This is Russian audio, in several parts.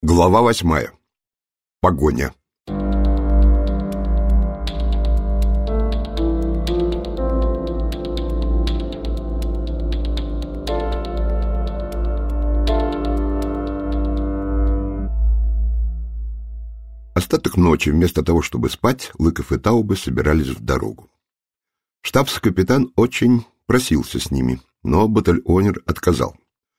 Глава 8. Погоня. Остаток ночи, вместо того, чтобы спать, Лыков и Таубе собирались в дорогу. Штабс-капитан очень просился с ними, но батальонер отказал.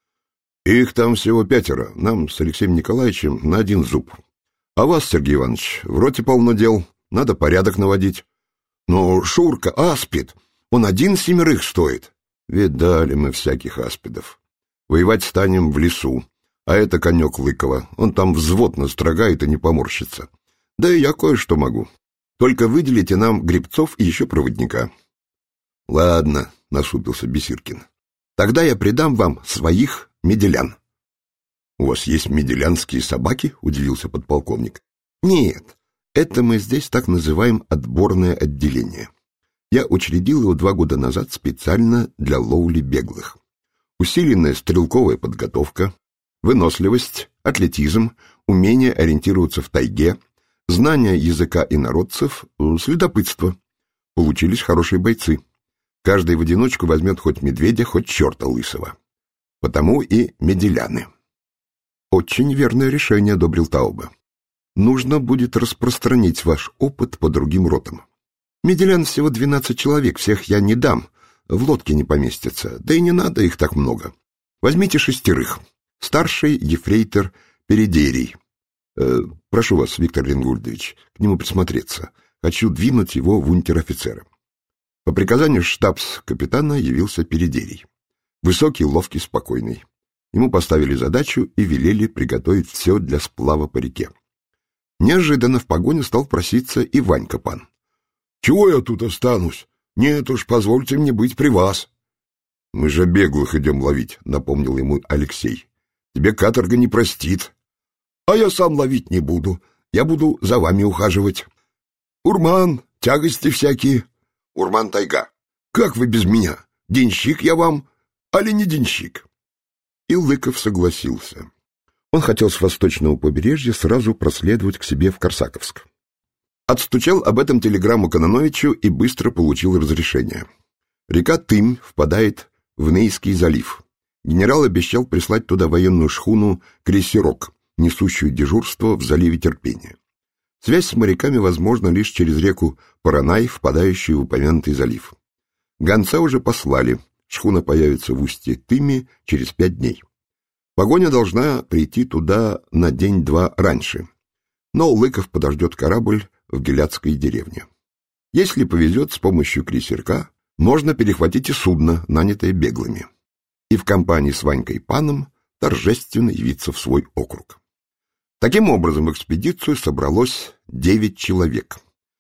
«Их там всего 5, нам с Алексеем Николаевичем на один зуб. А вас, Сергей Иванович, в роте полно дел, надо порядок наводить. Но Шурка, аспид, он 7 стоит. Видали мы всяких аспидов. Воевать станем в лесу, а это конек Лыкова, он там взвод настрогает и не поморщится. Да и я кое-что могу. Только выделите нам гребцов и еще проводника». «Ладно», — насупился Бесиркин, — «тогда я придам вам своих меделян». «У вас есть меделянские собаки?» — удивился подполковник. «Нет, это мы здесь так называем отборное отделение. Я учредил его 2 года назад специально для ловли беглых. Усиленная стрелковая подготовка, выносливость, атлетизм, умение ориентироваться в тайге, знание языка инородцев, следопытство. Получились хорошие бойцы. Каждый в одиночку возьмет хоть медведя, хоть черта лысого. Потому и меделяны». «Очень верное решение», — одобрил Таубе. «Нужно будет распространить ваш опыт по другим ротам. Меделян всего 12 человек, всех я не дам, в лодке не поместится, да и не надо их так много. Возьмите 6. Старший ефрейтор Передерий. Прошу вас, Виктор Ренгольдович, к нему присмотреться. Хочу двинуть его в унтер-офицера». По приказанию штабс-капитана явился Передерий. Высокий, ловкий, спокойный. Ему поставили задачу и велели приготовить все для сплава по реке. Неожиданно в погоню стал проситься и Ванька Пан. «Чего я тут останусь? Нет уж, позвольте мне быть при вас». «Мы же беглых идем ловить», — напомнил ему Алексей. «Тебе каторга не простит». «А я сам ловить не буду. Я буду за вами ухаживать. Урман, тягости всякие». «Урман тайга». «Как вы без меня? Денщик я вам, али не денщик?» И Лыков согласился. Он хотел с восточного побережья сразу проследовать к себе в Корсаковск. Отстучал об этом телеграмму Кононовичу и быстро получил разрешение. Река Тымь впадает в Нейский залив. Генерал обещал прислать туда военную шхуну «Крейсерок», несущую дежурство в заливе Терпения. Связь с моряками возможна лишь через реку Поронай, впадающую в упомянутый залив. Гонца уже послали. Шхуна появится в устье Тыми через 5 дней. Погоня должна прийти туда на день-два раньше. Но Лыков подождет корабль в Геляцкой деревне. Если повезет, с помощью крейсерка можно перехватить и судно, нанятое беглыми. И в компании с Ванькой Паном торжественно явиться в свой округ. Таким образом, в экспедицию собралось 9 человек.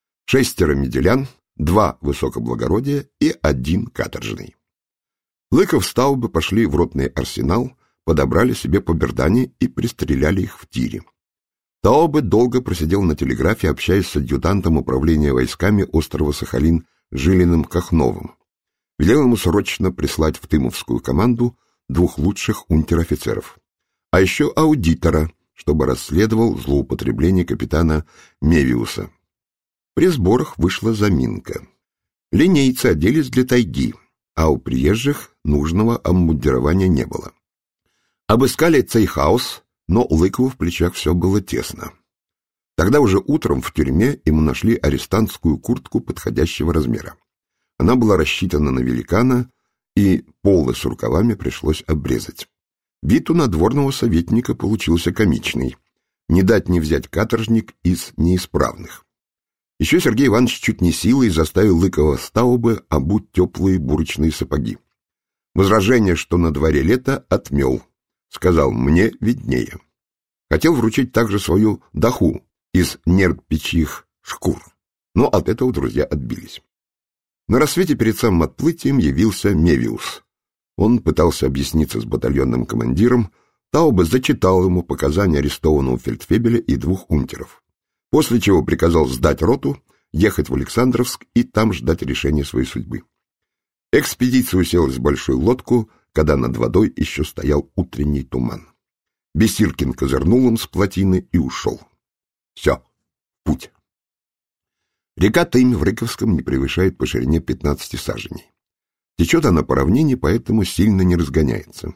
6 меделян, 2 высокоблагородия и 1 каторжный. Лыков с Таубе пошли в ротный арсенал, подобрали себе по бердане и пристреляли их в тире. Таубе долго просидел на телеграфе, общаясь с адъютантом управления войсками острова Сахалин Жилиным Кахновым. Велел ему срочно прислать в Тымовскую команду 2 лучших унтер-офицеров. А еще аудитора, чтобы расследовал злоупотребление капитана Мевиуса. При сборах вышла заминка. Линейцы оделись для тайги, а у приезжих нужного обмундирования не было. Обыскали цейхаус, но Лыкову в плечах все было тесно. Тогда уже утром в тюрьме ему нашли арестантскую куртку подходящего размера. Она была рассчитана на великана, и полы с рукавами пришлось обрезать. Вид у надворного советника получился комичный. Не дать не взять каторжник из неисправных. Еще Сергей Иванович чуть не силой заставил Лыкова с Таубе обуть теплые бурочные сапоги. Возражение, что на дворе лето, отмел. Сказал: «Мне виднее». Хотел вручить также свою даху из нерпичьих шкур, но от этого друзья отбились. На рассвете перед самым отплытием явился Мевиус. Он пытался объясниться с батальонным командиром, Таубе зачитал ему показания арестованного фельдфебеля и 2 унтеров. После чего приказал сдать роту, ехать в Александровск и там ждать решения своей судьбы. Экспедиция уселась в большую лодку, когда над водой еще стоял утренний туман. Бессиркин козырнул им с плотины и ушел. Все, путь. Река Тымь в Рыковском не превышает по ширине 15 саженей. Течет она по равнине, поэтому сильно не разгоняется.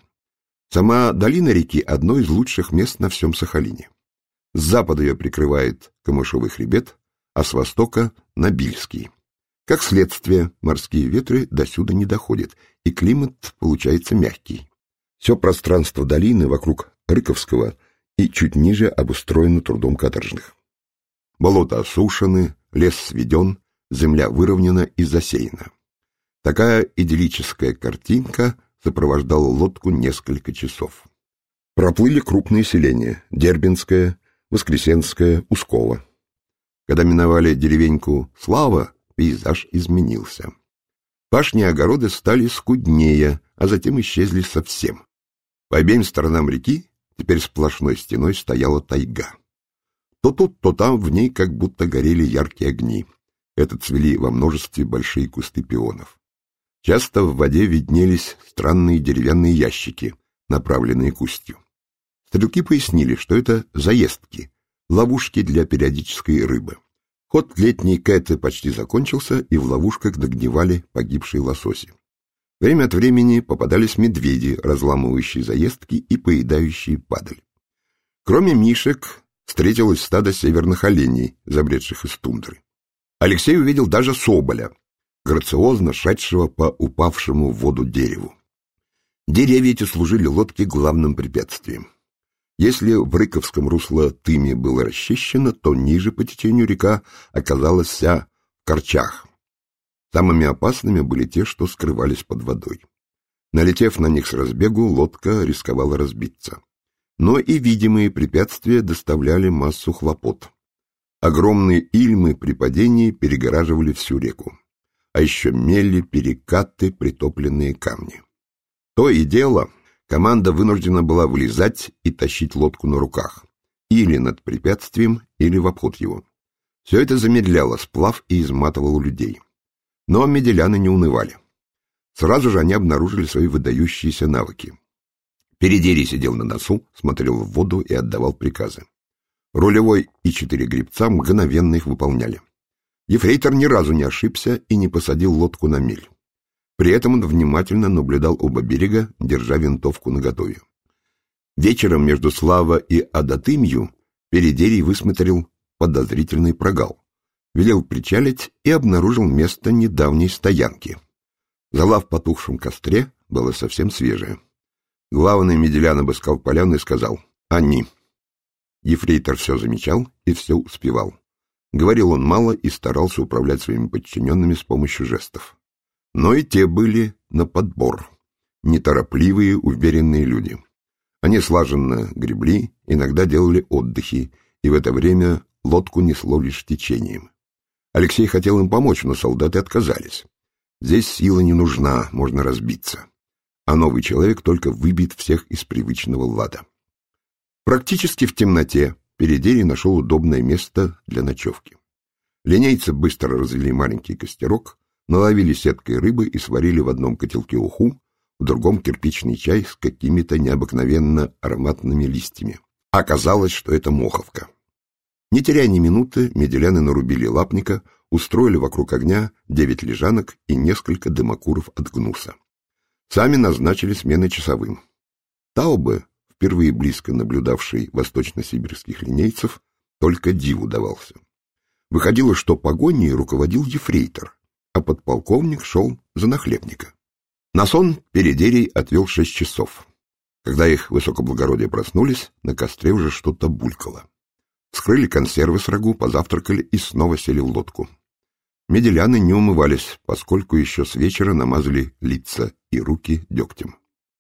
Сама долина реки – одно из лучших мест на всем Сахалине. С запада ее прикрывает Камышовый хребет, а с востока – Нобильский. Как следствие, морские ветры досюда не доходят, и климат получается мягкий. Все пространство долины вокруг Рыковского и чуть ниже обустроено трудом каторжных. Болота осушены, лес сведен, земля выровнена и засеяна. Такая идиллическая картинка сопровождала лодку несколько часов. Проплыли крупные селения – Дербинское, Воскресенское, Усково. Когда миновали деревеньку Слава, пейзаж изменился. Пашни и огороды стали скуднее, а затем исчезли совсем. По обеим сторонам реки теперь сплошной стеной стояла тайга. То тут, то там в ней как будто горели яркие огни. Это цвели во множестве большие кусты пионов. Часто в воде виднелись странные деревянные ящики, направленные к устью. Стрелки пояснили, что это заездки, ловушки для периодической рыбы. Ход летней кэты почти закончился, и в ловушках догнивали погибшие лососи. Время от времени попадались медведи, разламывающие заездки и поедающие падаль. Кроме мишек, встретилось стадо северных оленей, забредших из тундры. Алексей увидел даже соболя, грациозно шедшего по упавшему в воду дереву. Деревья эти служили лодке главным препятствием. Если в Рыковском русло Тыми было расчищено, то ниже по течению река оказалась вся в корчах. Самыми опасными были те, что скрывались под водой. Налетев на них с разбегу, лодка рисковала разбиться. Но и видимые препятствия доставляли массу хлопот. Огромные ильмы при падении перегораживали всю реку. А еще мели, перекаты, притопленные камни. То и дело, команда вынуждена была вылезать и тащить лодку на руках, или над препятствием, или в обход его. Все это замедляло сплав и изматывало людей. Но меделяны не унывали. Сразу же они обнаружили свои выдающиеся навыки. Передерий сидел на носу, смотрел в воду и отдавал приказы. Рулевой и 4 гребца мгновенно их выполняли. Ефрейтор ни разу не ошибся и не посадил лодку на мель. При этом он внимательно наблюдал оба берега, держа винтовку наготове. Вечером между Слава и Адатымью Передерий высмотрел подозрительный прогал. Велел причалить и обнаружил место недавней стоянки. Зола в потухшем костре была совсем свежая. Главный меделян обыскал поляну и сказал: «Они». Ефрейтор все замечал и все успевал. Говорил он мало и старался управлять своими подчиненными с помощью жестов. Но и те были на подбор. Неторопливые, уверенные люди. Они слаженно гребли, иногда делали отдыхи, и в это время лодку несло лишь течением. Алексей хотел им помочь, но солдаты отказались. Здесь сила не нужна, можно разбиться. А новый человек только выбьет всех из привычного лада. Практически в темноте Передерий нашел удобное место для ночевки. Линейцы быстро развели маленький костерок, наловили сеткой рыбы и сварили в одном котелке уху, в другом кирпичный чай с какими-то необыкновенно ароматными листьями. Оказалось, что это моховка. Не теряя ни минуты, меделяны нарубили лапника, устроили вокруг огня 9 лежанок и несколько дымокуров от гнуса. Сами назначили смены часовым. Таубе, впервые близко наблюдавший восточно-сибирских линейцев, только диву давался. Выходило, что погоней руководил ефрейтор, а подполковник шел за нахлебника. На сон Передерий отвел 6 часов. Когда их высокоблагородие проснулись, на костре уже что-то булькало. Вскрыли консервы с рагу, позавтракали и снова сели в лодку. Меделяны не умывались, поскольку еще с вечера намазали лица и руки дегтем.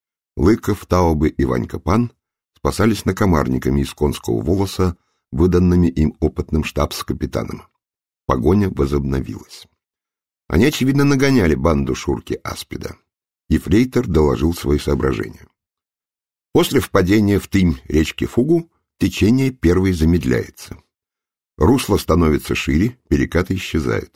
Лыков, Таубе и Ванька Пан спасались накомарниками из конского волоса, выданными им опытным штабс-капитаном. Погоня возобновилась. Они, очевидно, нагоняли банду Шурки Аспида. Ефрейтор доложил свои соображения. После впадения в Тымь речки Фугу течение первой замедляется. Русло становится шире, перекаты исчезают.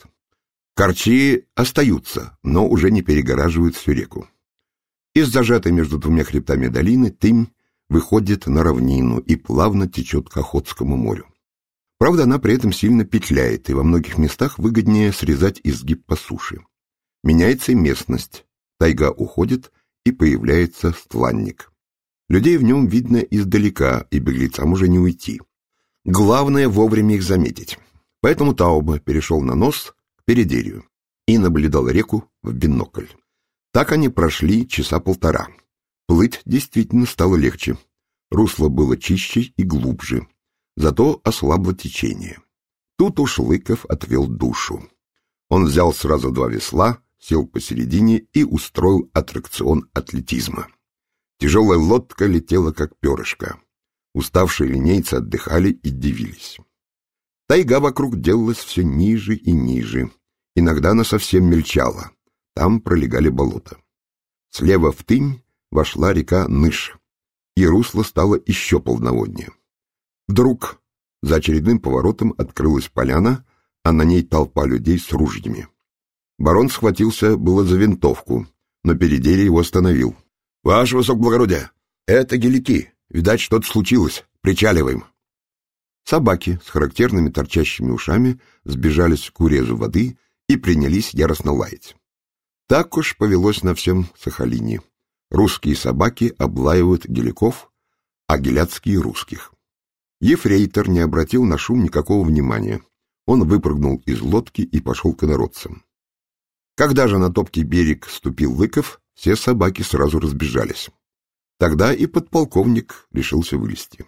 Корчи остаются, но уже не перегораживают всю реку. Из зажатой между двумя хребтами долины Тымь выходит на равнину и плавно течет к Охотскому морю. Правда, она при этом сильно петляет, и во многих местах выгоднее срезать изгиб по суше. Меняется и местность. Тайга уходит, и появляется стланник. Людей в нем видно издалека, и беглецам уже не уйти. Главное вовремя их заметить. Поэтому Таубе перешел на нос к передерию и наблюдал реку в бинокль. Так они прошли часа полтора. Плыть действительно стало легче. Русло было чище и глубже. Зато ослабло течение. Тут уж Лыков отвел душу. Он взял сразу 2 весла, сел посередине и устроил аттракцион атлетизма. Тяжелая лодка летела как перышко. Уставшие линейцы отдыхали и дивились. Тайга вокруг делалась все ниже и ниже. Иногда она совсем мельчала. Там пролегали болота. Слева в тынь вошла река Ныш, и русло стало еще полноводнее. Вдруг за очередным поворотом открылась поляна, а на ней толпа людей с ружьями. Барон схватился было за винтовку, но Передерий его остановил. — Ваше высокоблагородие, это гелики. Видать, что-то случилось. Причаливаем. Собаки с характерными торчащими ушами сбежались к урезу воды и принялись яростно лаять. Так уж повелось на всем Сахалине. Русские собаки облаивают геликов, а геляцкие — русских. Ефрейтор не обратил на шум никакого внимания. Он выпрыгнул из лодки и пошел к инородцам. Когда же на топкий берег ступил Лыков, все собаки сразу разбежались. Тогда и подполковник решился вылезти.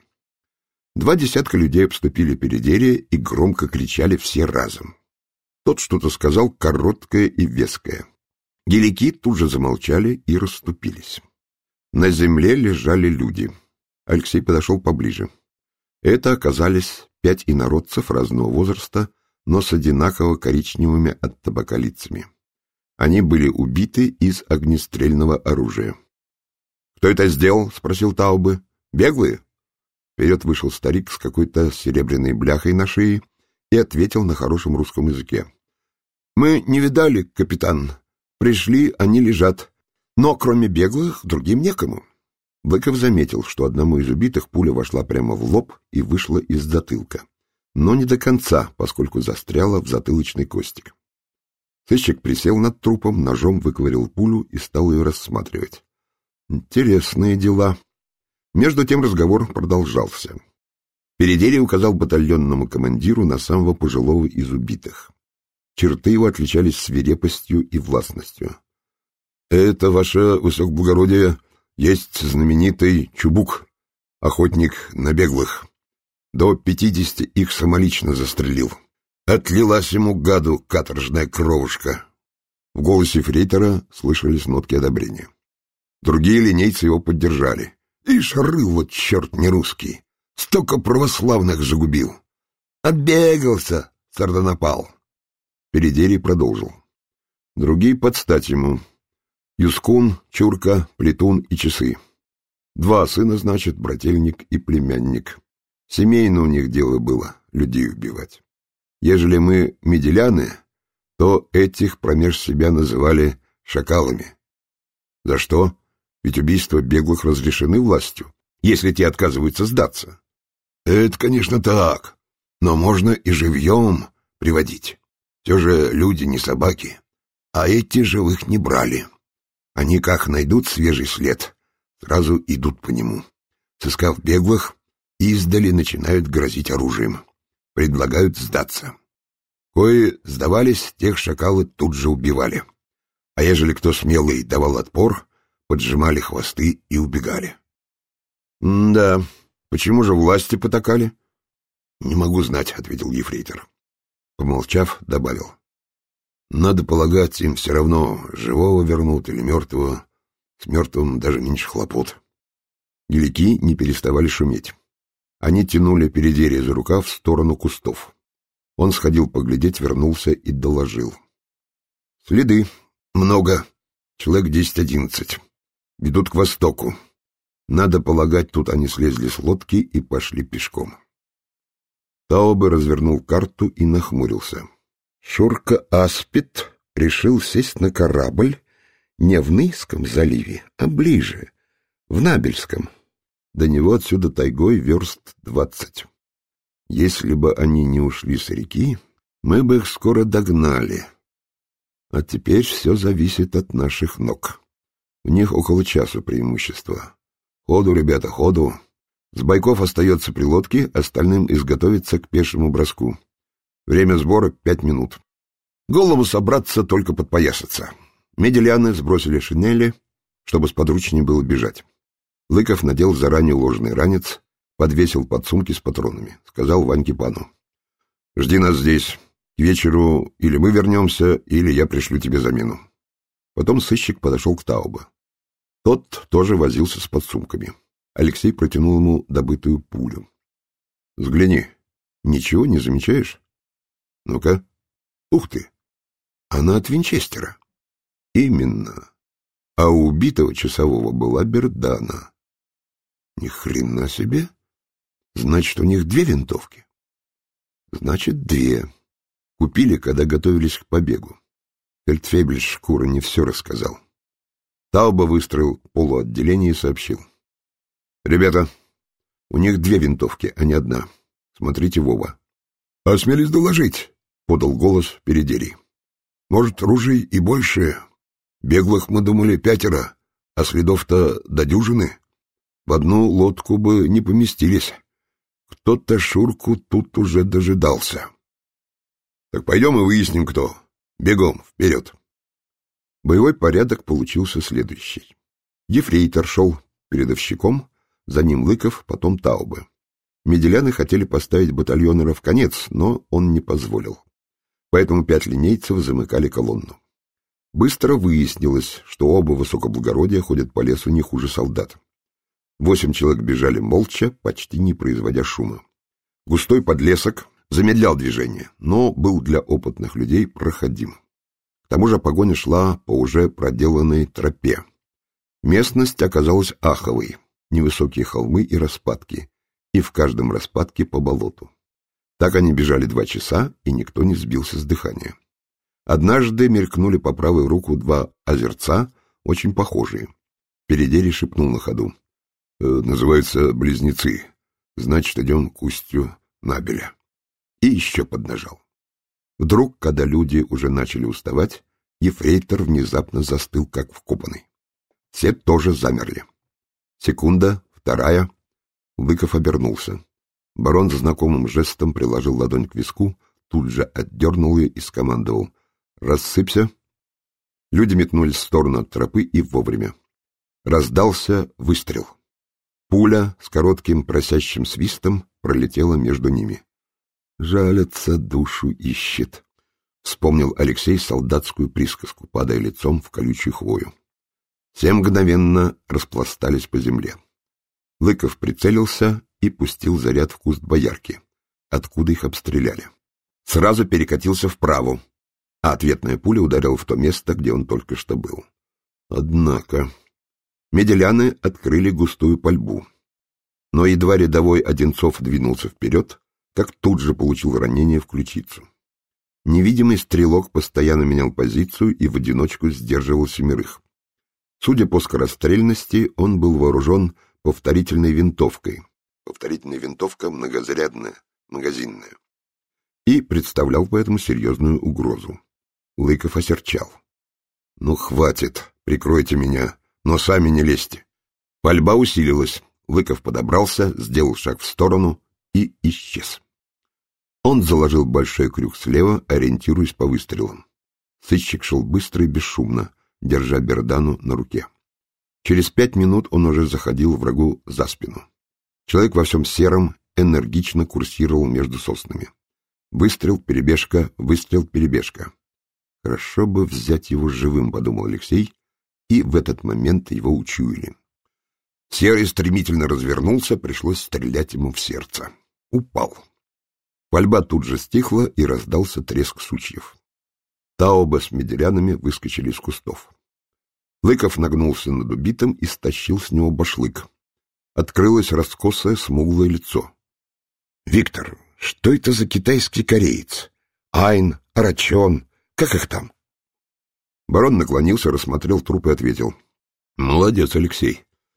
2 десятка людей обступили Передерия и громко кричали все разом. Тот что-то сказал короткое и веское. Гелики тут же замолчали и расступились. На земле лежали люди. Алексей подошел поближе. Это оказались 5 инородцев разного возраста, но с одинаково коричневыми от табака лицами. Они были убиты из огнестрельного оружия. — Кто это сделал? — спросил Таубе. — Беглые? Вперед вышел старик с какой-то серебряной бляхой на шее и ответил на хорошем русском языке. — Мы не видали, капитан. Пришли, они лежат. Но кроме беглых другим некому. Лыков заметил, что одному из убитых пуля вошла прямо в лоб и вышла из затылка. Но не до конца, поскольку застряла в затылочный костик. Сыщик присел над трупом, ножом выковырял пулю и стал ее рассматривать. Интересные дела. Между тем разговор продолжался. Передерий указал батальонному командиру на самого пожилого из убитых. Черты его отличались свирепостью и властностью. — Это, ваше высокоблагородие, есть знаменитый Чубук, охотник на беглых. До 50 их самолично застрелил. Отлилась ему, гаду, каторжная кровушка. В голосе фрейтора слышались нотки одобрения. Другие линейцы его поддержали. Ишь, рыло, черт не русский. Столько православных загубил. Отбегался, сардонапал. Передерий продолжил. Другие подстать ему. Юскун, Чурка, Плетун и Часы. 2 сына, значит, брательник и племянник. Семейно у них дело было людей убивать. Ежели мы меделяны, то этих промеж себя называли шакалами. За что? Ведь убийства беглых разрешены властью, если те отказываются сдаться. Это, конечно, так, но можно и живьем приводить. Все же люди не собаки, а эти живых не брали. Они как найдут свежий след, сразу идут по нему. Сыскав беглых, издали начинают грозить оружием. Предлагают сдаться. Кои сдавались, тех шакалы тут же убивали. А ежели кто смелый давал отпор, поджимали хвосты и убегали. — Да, почему же власти потакали? — Не могу знать, — ответил ефрейтор. Помолчав, добавил. — Надо полагать, им все равно, живого вернут или мертвого. С мертвым даже меньше хлопот. Гелики не переставали шуметь. Они тянули Передерия за рукав в сторону кустов. Он сходил поглядеть, вернулся и доложил. — Следы. Много. Человек 10-11. Ведут к востоку. Надо полагать, тут они слезли с лодки и пошли пешком. Таубе развернул карту и нахмурился. Шурка Аспид решил сесть на корабль не в Нейском заливе, а ближе, в Набельском. До него отсюда тайгой верст 20. Если бы они не ушли с реки, мы бы их скоро догнали. А теперь все зависит от наших ног. У них около часа преимущества. Ходу, ребята, ходу. С бойков остается при лодке, остальным изготовиться к пешему броску. Время сбора 5 минут. Голову собраться, только подпоясаться. Медельяны сбросили шинели, чтобы сподручнее было бежать. Лыков надел заранее уложенный ранец, подвесил подсумки с патронами. Сказал Ваньке Пану: «Жди нас здесь. К вечеру или мы вернемся, или я пришлю тебе замену». Потом сыщик подошел к Таубе. Тот тоже возился с подсумками. Алексей протянул ему добытую пулю. «Взгляни. Ничего не замечаешь? Ну-ка. Ух ты! Она от винчестера». «Именно. А у убитого часового была бердана». «Ни хрена себе! Значит, у них 2 винтовки?» «Значит, 2. Купили, когда готовились к побегу». Фельдфебель Шкура не все рассказал. Таубе выстроил полуотделение и сообщил: «Ребята, у них 2 винтовки, а не 1. Смотрите в оба». «Осмелись доложить», — подал голос Передерий. «Может, ружей и больше? Беглых мы думали 5, а следов-то до дюжины. В одну лодку бы не поместились. Кто-то Шурку тут уже дожидался». «Так пойдем и выясним, кто. Бегом, вперед». Боевой порядок получился следующий. Ефрейтор шел передовщиком, за ним Лыков, потом Таубе. Медельяны хотели поставить батальонера в конец, но он не позволил. Поэтому 5 линейцев замыкали колонну. Быстро выяснилось, что оба высокоблагородия ходят по лесу не хуже солдат. 8 человек бежали молча, почти не производя шума. Густой подлесок замедлял движение, но был для опытных людей проходим. К тому же погоня шла по уже проделанной тропе. Местность оказалась аховой, невысокие холмы и распадки, и в каждом распадке по болоту. Так они бежали 2 часа, и никто не сбился с дыхания. Однажды мелькнули по правую руку 2 озерца, очень похожие. Передерий шепнул на ходу: «Называются Близнецы. Значит, идем к устью Набеля». И еще поднажал. Вдруг, когда люди уже начали уставать, ефрейтор внезапно застыл, как вкопанный. Все тоже замерли. Секунда, 2. Лыков обернулся. Барон знакомым жестом приложил ладонь к виску, тут же отдернул ее и скомандовал: «Рассыпься». Люди метнулись в сторону от тропы и вовремя. Раздался выстрел. Пуля с коротким просящим свистом пролетела между ними. «Жалится, душу ищет», — вспомнил Алексей солдатскую присказку, падая лицом в колючую хвою. Все мгновенно распластались по земле. Лыков прицелился и пустил заряд в куст боярки, откуда их обстреляли. Сразу перекатился вправо, а ответная пуля ударила в то место, где он только что был. Однако медельяны открыли густую пальбу. Но едва рядовой Одинцов двинулся вперед, как тут же получил ранение в ключицу. Невидимый стрелок постоянно менял позицию и в одиночку сдерживал 7. Судя по скорострельности, он был вооружен повторительной винтовкой. Повторительная винтовка многозарядная, магазинная. И представлял поэтому серьезную угрозу. Лыков осерчал: «Ну, хватит, прикройте меня, но сами не лезьте». Пальба усилилась. Лыков подобрался, сделал шаг в сторону и исчез. Он заложил большой крюк слева, ориентируясь по выстрелам. Сыщик шел быстро и бесшумно, держа бердану на руке. Через 5 минут он уже заходил врагу за спину. Человек во всем сером энергично курсировал между соснами. Выстрел, перебежка, выстрел, перебежка. «Хорошо бы взять его живым», — подумал Алексей, и в этот момент его учуяли. Серый стремительно развернулся, пришлось стрелять ему в сердце. Упал. Пальба тут же стихла, и раздался треск сучьев. Таубе с медельянами выскочили из кустов. Лыков нагнулся над убитым и стащил с него башлык. Открылось раскосое смуглое лицо. «Виктор, что это за китайский кореец? Айн, Арачон, как их там?» Барон наклонился, рассмотрел труп и ответил: «Молодец, Алексей.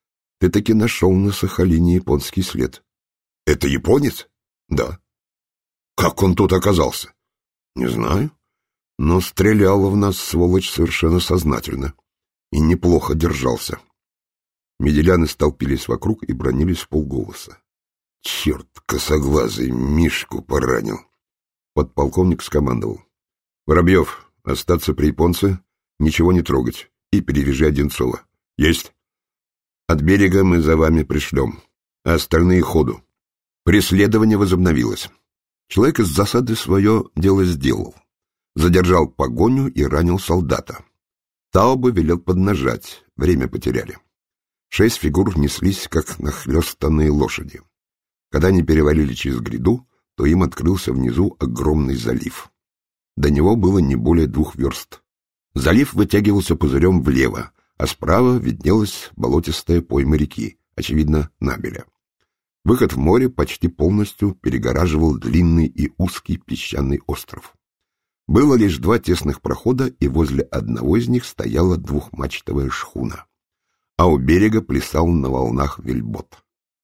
Ты таки нашел на Сахалине японский след. Это японец? Да. Как он тут оказался? Не знаю. Но стреляла в нас, сволочь, совершенно сознательно. И неплохо держался. Меделяны столпились вокруг и бранились вполголоса. Черт, косоглазый, Мишку поранил. Подполковник скомандовал. Воробьев, остаться при японце, ничего не трогать. И перевяжи Одинцова. Есть. От берега мы за вами пришлем, а остальные ходу. Преследование возобновилось. Человек из засады свое дело сделал. Задержал погоню и ранил солдата. Таубе велел поднажать, время потеряли. 6 фигур неслись, как нахлёстанные лошади. Когда они перевалили через гряду, то им открылся внизу огромный залив. До него было не более 2 верст. Залив вытягивался пузырем влево, а справа виднелась болотистая пойма реки, очевидно, Набеля. Выход в море почти полностью перегораживал длинный и узкий песчаный остров. Было лишь 2 тесных прохода, и возле одного из них стояла 2-мачтовая шхуна. А у берега плясал на волнах вельбот.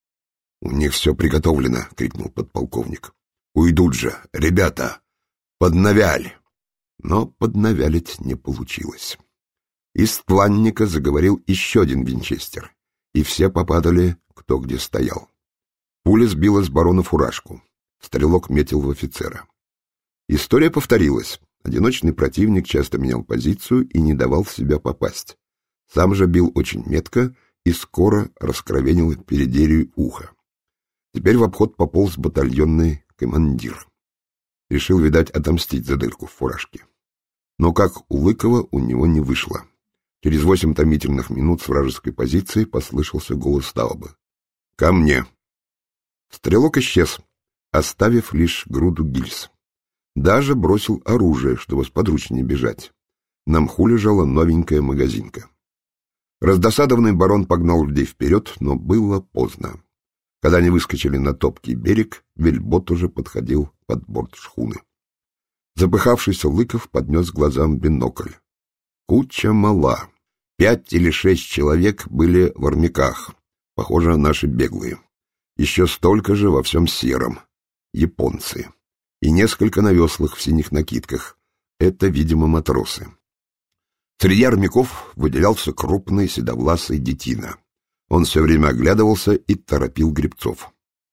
— У них все приготовлено! — крикнул подполковник. — Уйдут же! Ребята! Поднавяль! Но поднавялить не получилось. Из тланника заговорил еще один винчестер, и все попадали кто где стоял. Пуля сбила с барона фуражку. Стрелок метил в офицера. История повторилась. Одиночный противник часто менял позицию и не давал в себя попасть. Сам же бил очень метко и скоро раскровенил передерию ухо. Теперь в обход пополз батальонный командир. Решил, видать, отомстить за дырку в фуражке. Но как у Лыкова у него не вышло. Через 8 томительных минут с вражеской позиции послышался голос Таубе. «Ко мне!» Стрелок исчез, оставив лишь груду гильз. Даже бросил оружие, чтобы сподручнее бежать. На мху лежала новенькая магазинка. Раздосадованный барон погнал людей вперед, но было поздно. Когда они выскочили на топкий берег, вельбот уже подходил под борт шхуны. Запыхавшийся Лыков поднес глазам бинокль. Куча мала. 5 или 6 человек были в армяках, похоже, наши беглые. Еще столько же во всем сером. Японцы. И несколько на веслах в синих накидках. Это, видимо, матросы. Среди армяков выделялся крупный седовласый детина. Он все время оглядывался и торопил гребцов.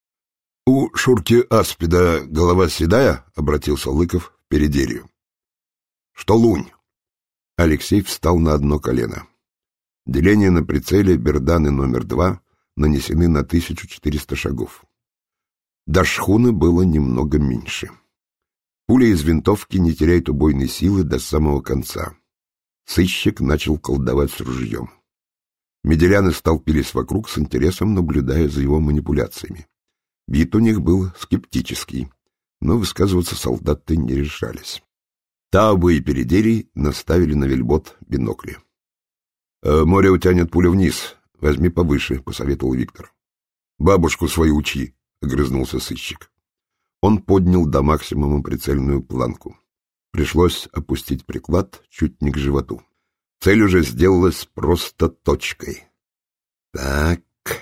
— У Шурки Аспида голова седая? — обратился Лыков в передерию. — Что лунь? Алексей встал на одно колено. Деления на прицеле Берданы номер 2 нанесены на 1400 шагов. До шхуны было немного меньше. Пуля из винтовки не теряет убойной силы до самого конца. Сыщик начал колдовать с ружьем. Меделяны столпились вокруг с интересом, наблюдая за его манипуляциями. Вид у них был скептический, но высказываться солдаты не решались. Таубе и Передерий наставили на вельбот бинокли. «Море утянет пулю вниз. Возьми повыше», — посоветовал Виктор. «Бабушку свою учи», — огрызнулся сыщик. Он поднял до максимума прицельную планку. Пришлось опустить приклад чуть не к животу. Цель уже сделалась просто точкой. Так,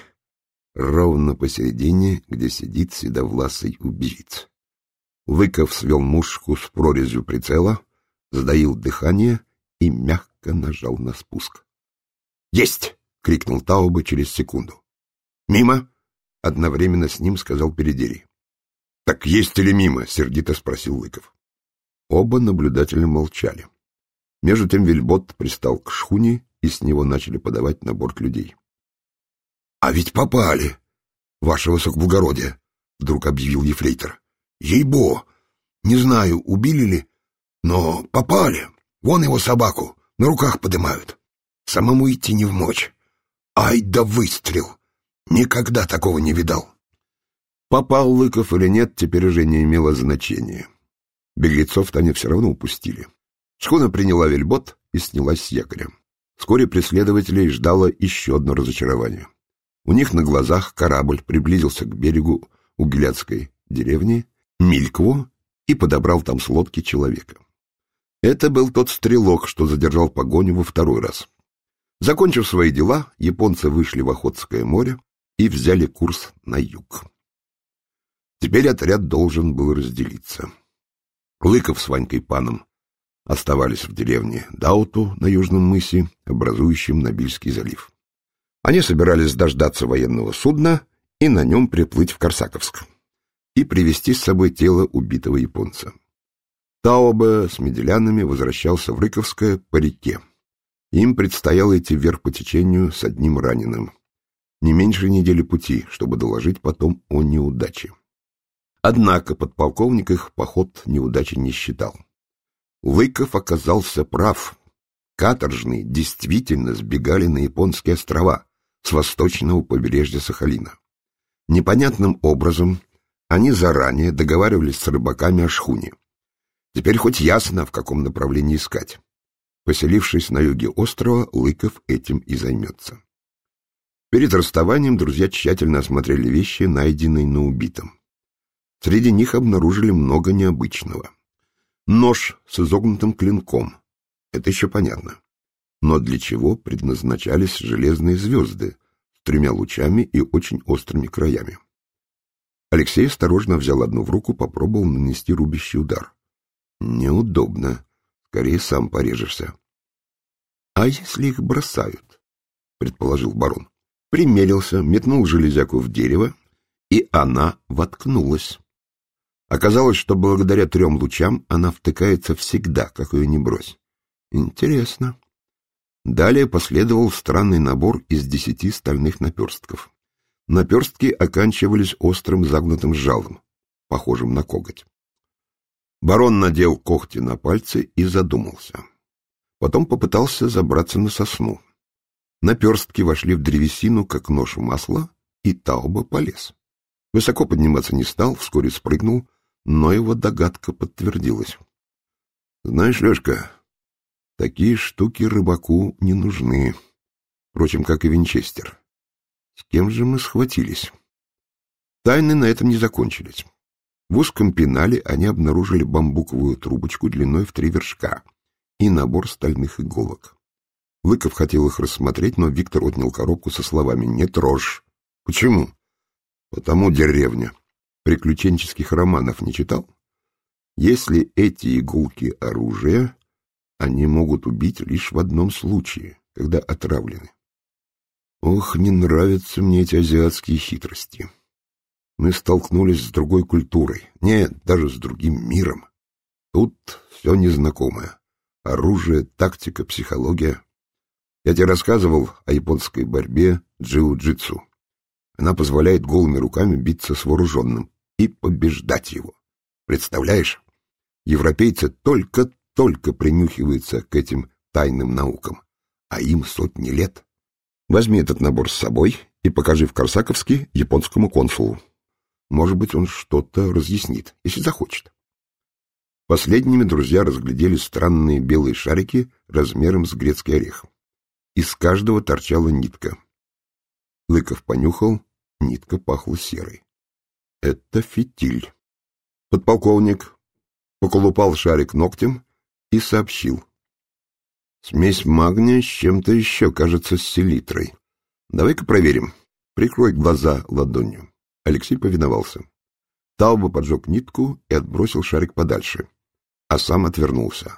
ровно посередине, где сидит седовласый убийц. Лыков свел мушку с прорезью прицела, сдаил дыхание и мягко нажал на спуск. «Есть!» — крикнул Таубе через секунду. «Мимо!» — одновременно с ним сказал Передерий. «Так есть или мимо?» — сердито спросил Лыков. Оба наблюдательно молчали. Между тем вельбот пристал к шхуне, и с него начали подавать на борт людей. — А ведь попали, ваше высокоблагородие! — вдруг объявил ефрейтор. — Ей-бо! Не знаю, убили ли, но попали. Вон его собаку на руках подымают. Самому идти не вмочь. Ай да выстрел! Никогда такого не видал. Попал Лыков или нет, теперь уже не имело значения. Беглецов-то они все равно упустили. Шхуна приняла вельбот и снялась с якоря. Вскоре преследователей ждало еще одно разочарование. У них на глазах корабль приблизился к берегу Углядской деревни, Милькво, и подобрал там с лодки человека. Это был тот стрелок, что задержал погоню во 2-й раз. Закончив свои дела, японцы вышли в Охотское море и взяли курс на юг. Теперь отряд должен был разделиться. Лыков с Ванькой Паном оставались в деревне Дауту на южном мысе, образующем Нобильский залив. Они собирались дождаться военного судна и на нем приплыть в Корсаковск и привезти с собой тело убитого японца. Таубе с меделянами возвращался в Рыковское по реке. Им предстояло идти вверх по течению с одним раненым. Не меньше недели пути, чтобы доложить потом о неудаче. Однако подполковник их поход неудачи не считал. Лыков оказался прав. Каторжные действительно сбегали на японские острова с восточного побережья Сахалина. Непонятным образом они заранее договаривались с рыбаками о шхуне. Теперь хоть ясно, в каком направлении искать. Поселившись на юге острова, Лыков этим и займется. Перед расставанием друзья тщательно осмотрели вещи, найденные на убитом. Среди них обнаружили много необычного. Нож с изогнутым клинком. Это еще понятно. Но для чего предназначались железные звезды с 3 лучами и очень острыми краями? Алексей осторожно взял одну в руку, попробовал нанести рубящий удар. Неудобно. Скорее сам порежешься. — А если их бросают? — предположил барон. Примерился, метнул железяку в дерево, и она воткнулась. Оказалось, что благодаря 3 лучам она втыкается всегда, как ее ни брось. Интересно. Далее последовал странный набор из 10 стальных наперстков. Наперстки оканчивались острым загнутым жалом, похожим на коготь. Барон надел когти на пальцы и задумался. Потом попытался забраться на сосну. Наперстки вошли в древесину, как нож в масло, и Таубе полез. Высоко подниматься не стал, вскоре спрыгнул, но его догадка подтвердилась. — Знаешь, Лешка, такие штуки рыбаку не нужны, впрочем, как и винчестер. С кем же мы схватились? Тайны на этом не закончились. В узком пенале они обнаружили бамбуковую трубочку длиной в 3 вершка и набор стальных иголок. Лыков хотел их рассмотреть, но Виктор отнял коробку со словами «Не трожь». Почему? Потому деревня. Приключенческих романов не читал? Если эти иголки оружие, они могут убить лишь в одном случае, когда отравлены. Ох, не нравятся мне эти азиатские хитрости. Мы столкнулись с другой культурой, нет, даже с другим миром. Тут все незнакомое. Оружие, тактика, психология. Я тебе рассказывал о японской борьбе джиу-джитсу. Она позволяет голыми руками биться с вооруженным и побеждать его. Представляешь? Европейцы только-только принюхиваются к этим тайным наукам, а им сотни лет. Возьми этот набор с собой и покажи в Корсаковске японскому консулу. Может быть, он что-то разъяснит, если захочет. Последними друзья разглядели странные белые шарики размером с грецкий орех. Из каждого торчала нитка. Лыков понюхал, нитка пахла серой. Это фитиль. Подполковник поколупал шарик ногтем и сообщил. Смесь магния с чем-то еще, кажется, с селитрой. Давай-ка проверим. Прикрой глаза ладонью. Алексей повиновался. Таубе поджег нитку и отбросил шарик подальше, а сам отвернулся.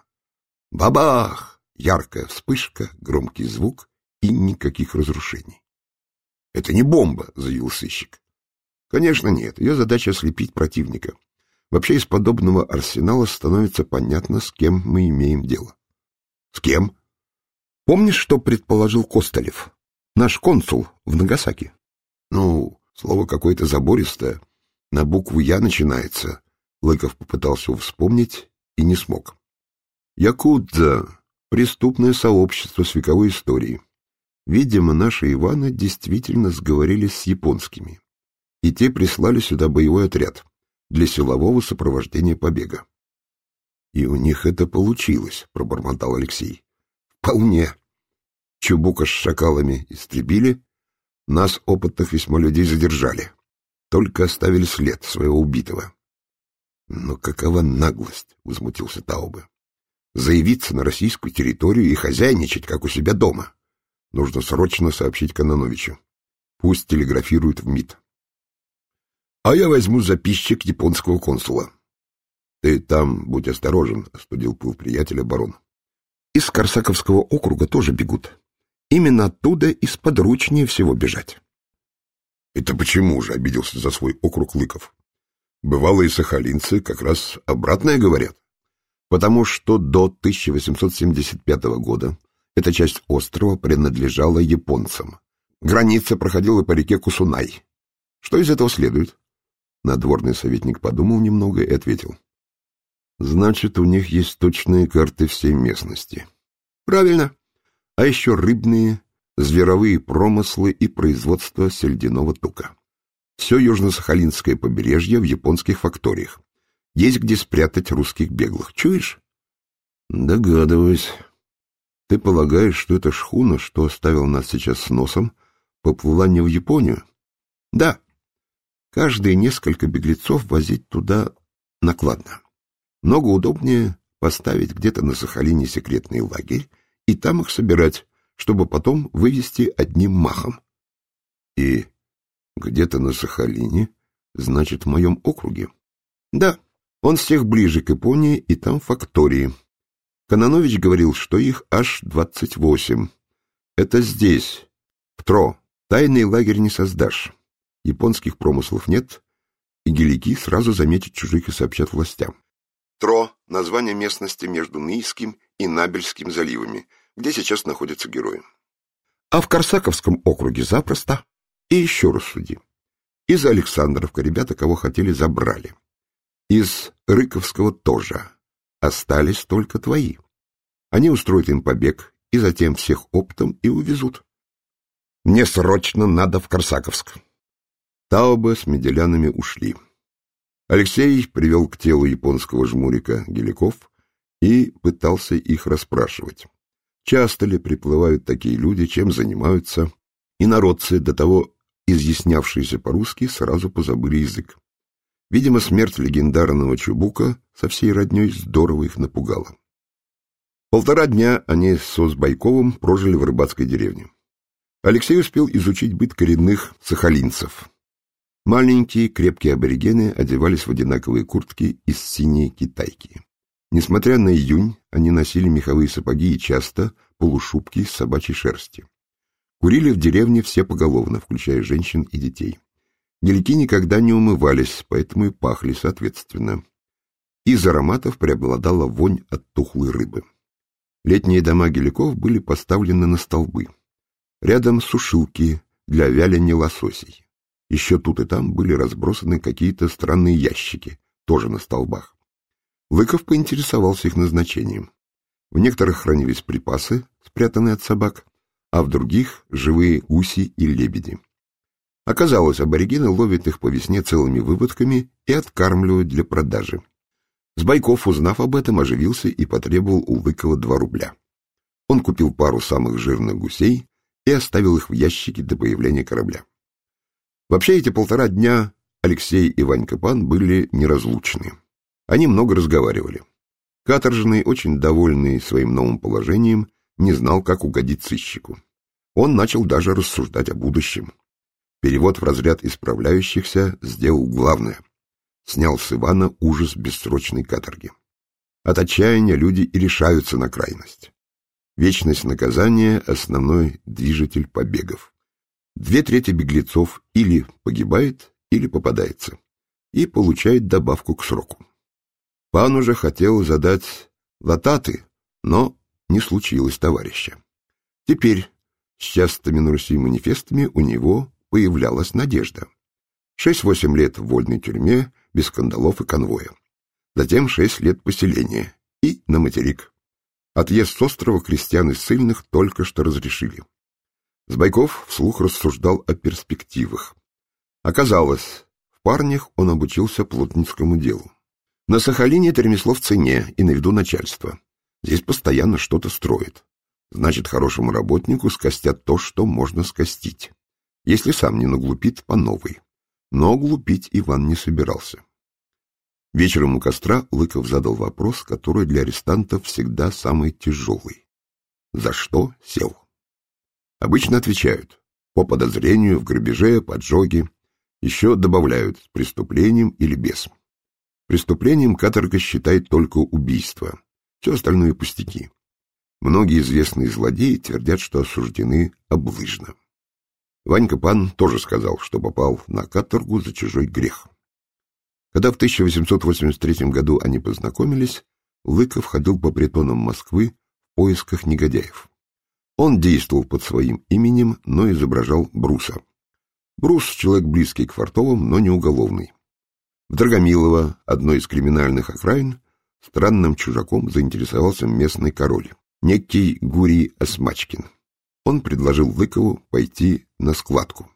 Бабах! Яркая вспышка, громкий звук и никаких разрушений. — Это не бомба, — заявил сыщик. — Конечно, нет. Ее задача — ослепить противника. Вообще из подобного арсенала становится понятно, с кем мы имеем дело. — С кем? — Помнишь, что предположил Костылев? Наш консул в Нагасаки. — Ну, слово какое-то забористое. На букву «Я» начинается. Лыков попытался вспомнить и не смог. Якудза. Преступное сообщество с вековой историей. Видимо, наши Иваны действительно сговорились с японскими, и те прислали сюда боевой отряд для силового сопровождения побега. — И у них это получилось, — пробормотал Алексей. — Вполне. Чубука с шакалами истребили, нас, опытных весьма людей, задержали, только оставили след своего убитого. — Но какова наглость, — возмутился Таубе. Заявиться на российскую территорию и хозяйничать, как у себя дома. Нужно срочно сообщить Кононовичу. Пусть телеграфирует в МИД. А я возьму записчик японского консула. Ты там будь осторожен, — остудил пыл приятеля барон. Из Корсаковского округа тоже бегут. Именно оттуда из подручнее всего бежать. Это почему же, — обиделся за свой округ Лыков. Бывалые сахалинцы как раз обратное говорят. Потому что до 1875 года эта часть острова принадлежала японцам. Граница проходила по реке Кусунай. Что из этого следует? Надворный советник подумал немного и ответил. Значит, у них есть точные карты всей местности. Правильно. А еще рыбные, зверовые промыслы и производство сельдяного тука. Все южно-сахалинское побережье в японских факториях. Есть где спрятать русских беглых. Чуешь? Догадываюсь. Ты полагаешь, что эта шхуна, что оставила нас сейчас с носом, поплыла не в Японию? Да. Каждые несколько беглецов возить туда накладно. Много удобнее поставить где-то на Сахалине секретный лагерь и там их собирать, чтобы потом вывести одним махом. И где-то на Сахалине, значит, в моем округе? Да, он всех ближе к Японии, и там фактории. Кононович говорил, что их аж 28. Это здесь, в Тро. Тайный лагерь не создашь. Японских промыслов нет, и гелики сразу заметят чужих и сообщат властям. Тро — название местности между Нийским и Набельским заливами, где сейчас находятся герои. А в Корсаковском округе запросто. И еще раз суди. Из Александровка ребята, кого хотели, забрали. Из Рыковского тоже. Остались только твои. Они устроят им побег, и затем всех оптом и увезут. Мне срочно надо в Корсаковск. Таубе с меделянами ушли. Алексей привел к телу японского жмурика геликов и пытался их расспрашивать. Часто ли приплывают такие люди, чем занимаются? И народцы, до того изъяснявшиеся по-русски, сразу позабыли язык. Видимо, смерть легендарного Чубука со всей родней здорово их напугала. 1,5 дня они с Сосбайковым прожили в рыбацкой деревне. Алексей успел изучить быт коренных сахалинцев. Маленькие, крепкие аборигены одевались в одинаковые куртки из синей китайки. Несмотря на июнь, они носили меховые сапоги и часто полушубки из собачьей шерсти. Курили в деревне все поголовно, включая женщин и детей. Гелики никогда не умывались, поэтому и пахли соответственно. Из ароматов преобладала вонь от тухлой рыбы. Летние дома геликов были поставлены на столбы. Рядом сушилки для вяленья лососей. Еще тут и там были разбросаны какие-то странные ящики, тоже на столбах. Лыков поинтересовался их назначением. В некоторых хранились припасы, спрятанные от собак, а в других — живые гуси и лебеди. Оказалось, аборигены ловят их по весне целыми выводками и откармливают для продажи. Сбайков, узнав об этом, оживился и потребовал у Лыкова 2 рубля. Он купил пару самых жирных гусей и оставил их в ящике до появления корабля. Вообще эти 1,5 дня Алексей и Ванька Пан были неразлучны. Они много разговаривали. Каторжный, очень довольный своим новым положением, не знал, как угодить сыщику. Он начал даже рассуждать о будущем. Перевод в разряд исправляющихся сделал главное. Снял с Ивана ужас бессрочной каторги. От отчаяния люди и решаются на крайность. Вечность наказания — основной движитель побегов. 2/3 беглецов или погибает, или попадается, и получает добавку к сроку. Пан уже хотел задать лататы, но не случилось товарища. Теперь с частыми на Руси манифестами у него появлялась надежда. 6-8 лет в вольной тюрьме, без кандалов и конвоя. Затем 6 лет поселения и на материк. Отъезд с острова крестьян из ссыльных только что разрешили. Сбайков вслух рассуждал о перспективах. Оказалось, в Парнях он обучился плотницкому делу. На Сахалине это ремесло в цене и на виду начальства. Здесь постоянно что-то строят. Значит, хорошему работнику скостят то, что можно скостить. Если сам не наглупит по новой. Но глупить Иван не собирался. Вечером у костра Лыков задал вопрос, который для арестантов всегда самый тяжелый. За что сел? Обычно отвечают по подозрению в грабеже, поджоге, еще добавляют с преступлением или без. Преступлением каторга считает только убийство, все остальное пустяки. Многие известные злодеи твердят, что осуждены облыжно. Ванька Пан тоже сказал, что попал на каторгу за чужой грех. Когда в 1883 году они познакомились, Лыков ходил по притонам Москвы в поисках негодяев. Он действовал под своим именем, но изображал Бруса. Брус — человек близкий к Фартовым, но не уголовный. В Драгомилово, одной из криминальных окраин, странным чужаком заинтересовался местный король, некий Гурий Осмачкин. Он предложил Лыкову пойти на складку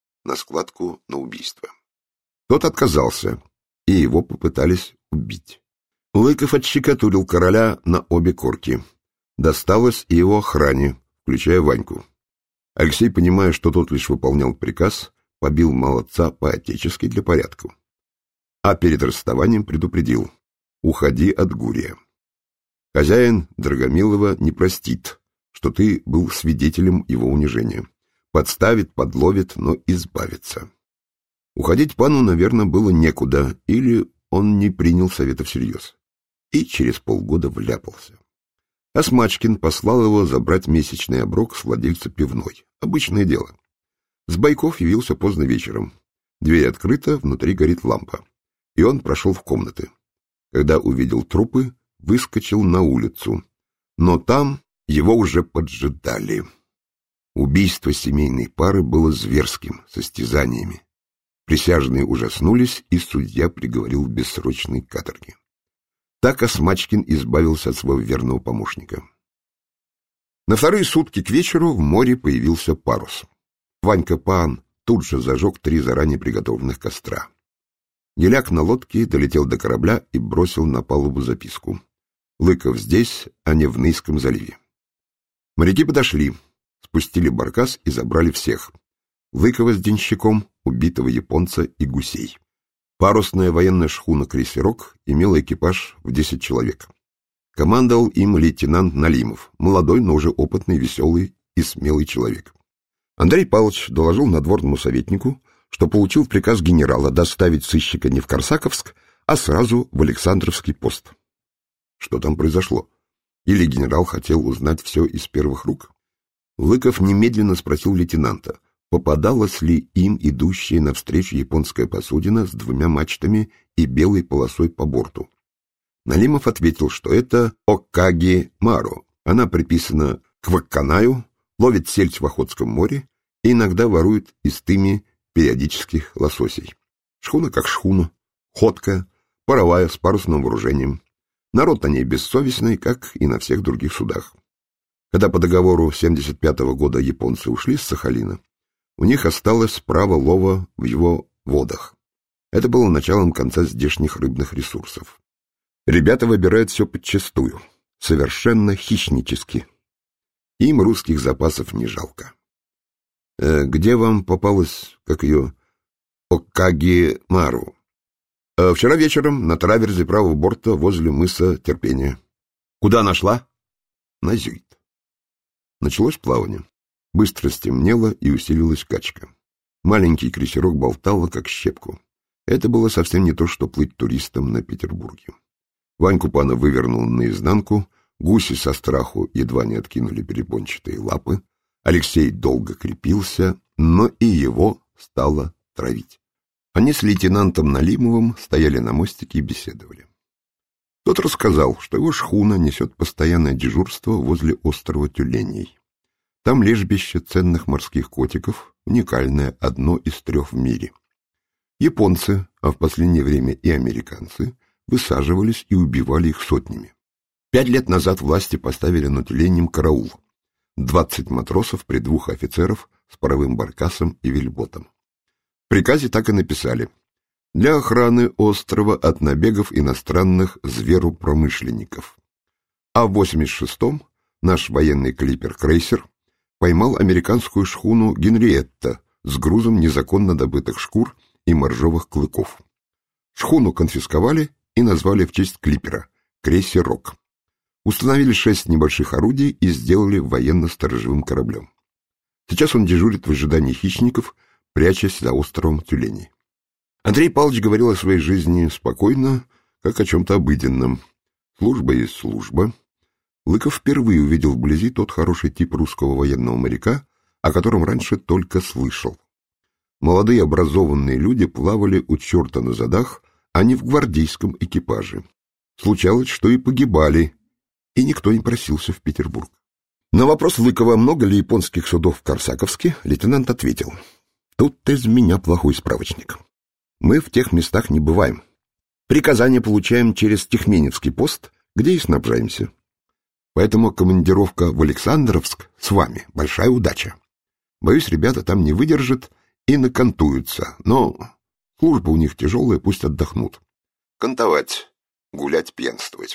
на убийство. Тот отказался, и его попытались убить. Лыков отщекотурил короля на обе корки. Досталось и его охране, включая Ваньку. Алексей, понимая, что тот лишь выполнял приказ, побил молодца по-отечески для порядка. А перед расставанием предупредил: уходи от Гурия. Хозяин Драгомилова не простит, что ты был свидетелем его унижения. Подставит, подловит, но избавится. Уходить пану, наверное, было некуда, или он не принял совета всерьез. И через полгода вляпался. Осмачкин послал его забрать месячный оброк с владельца пивной. Обычное дело. С бойков явился поздно вечером. Дверь открыта, внутри горит лампа. И он прошел в комнаты. Когда увидел трупы, выскочил на улицу. Но там его уже поджидали. Убийство семейной пары было зверским, с истязаниями. Присяжные ужаснулись, и судья приговорил к бессрочной каторге. Так Осмачкин избавился от своего верного помощника. На вторые сутки к вечеру в море появился парус. Ванька Пан тут же зажег 3 заранее приготовленных костра. Геляк на лодке долетел до корабля и бросил на палубу записку: «Лыков здесь, а не в Нейском заливе». Моряки подошли, спустили баркас и забрали всех: Лыкова с денщиком, убитого японца и гусей. Парусная военная шхуна «Крейсерок» имела экипаж в 10 человек. Командовал им лейтенант Налимов, молодой, но уже опытный, веселый и смелый человек. Андрей Павлович доложил надворному советнику, что получил приказ генерала доставить сыщика не в Корсаковск, а сразу в Александровский пост. Что там произошло? Или генерал хотел узнать все из первых рук? Лыков немедленно спросил лейтенанта, попадалась ли им идущая навстречу японская посудина с 2 мачтами и белой полосой по борту. Налимов ответил, что это Окаги Мару. Она приписана к Вакканаю, ловит сельдь в Охотском море и иногда ворует из тыми периодических лососей. Шхуна как шхуна, ходка, паровая с парусным вооружением. Народ на ней бессовестный, как и на всех других судах. Когда по договору 1975 года японцы ушли с Сахалина, у них осталось право лова в его водах. Это было началом конца здешних рыбных ресурсов. Ребята выбирают все подчистую, совершенно хищнически. Им русских запасов не жалко. Где вам попалась, как ее, Окаги Мару? Вчера вечером на траверзе правого борта возле мыса Терпения. Куда нашла? На Зюит. Началось плавание. Быстро стемнело и усилилась качка. Маленький крейсерок болтало, как щепку. Это было совсем не то, что плыть туристам на Петербурге. Ваньку Пана вывернул наизнанку, гуси со страху едва не откинули перепончатые лапы. Алексей долго крепился, но и его стало травить. Они с лейтенантом Налимовым стояли на мостике и беседовали. Тот рассказал, что его шхуна несет постоянное дежурство возле острова Тюленей. Там лежбище ценных морских котиков, уникальное, одно из 3 в мире. Японцы, а в последнее время и американцы, высаживались и убивали их сотнями. 5 лет назад власти поставили над Тюленем караул. 20 матросов при 2 офицеров с паровым баркасом и вельботом. В приказе так и написали: для охраны острова от набегов иностранных зверопромышленников. А в 86-м наш военный клипер-крейсер поймал американскую шхуну «Генриетта» с грузом незаконно добытых шкур и моржовых клыков. Шхуну конфисковали и назвали в честь клипера — «Крейсерок». Установили 6 небольших орудий и сделали военно-сторожевым кораблем. Сейчас он дежурит в ожидании хищников, прячась за островом тюленей. Андрей Павлович говорил о своей жизни спокойно, как о чем-то обыденном. Служба есть служба. Лыков впервые увидел вблизи тот хороший тип русского военного моряка, о котором раньше только слышал. Молодые образованные люди плавали у черта на задах, а не в гвардейском экипаже. Случалось, что и погибали, и никто не просился в Петербург. На вопрос Лыкова, много ли японских судов в Корсаковске, лейтенант ответил: «Тут из меня плохой справочник. Мы в тех местах не бываем. Приказания получаем через Тихменевский пост, где и снабжаемся. Поэтому командировка в Александровск с вами — большая удача. Боюсь, ребята там не выдержат и накантуются, но служба у них тяжелая, пусть отдохнут. Кантовать, гулять, пьянствовать.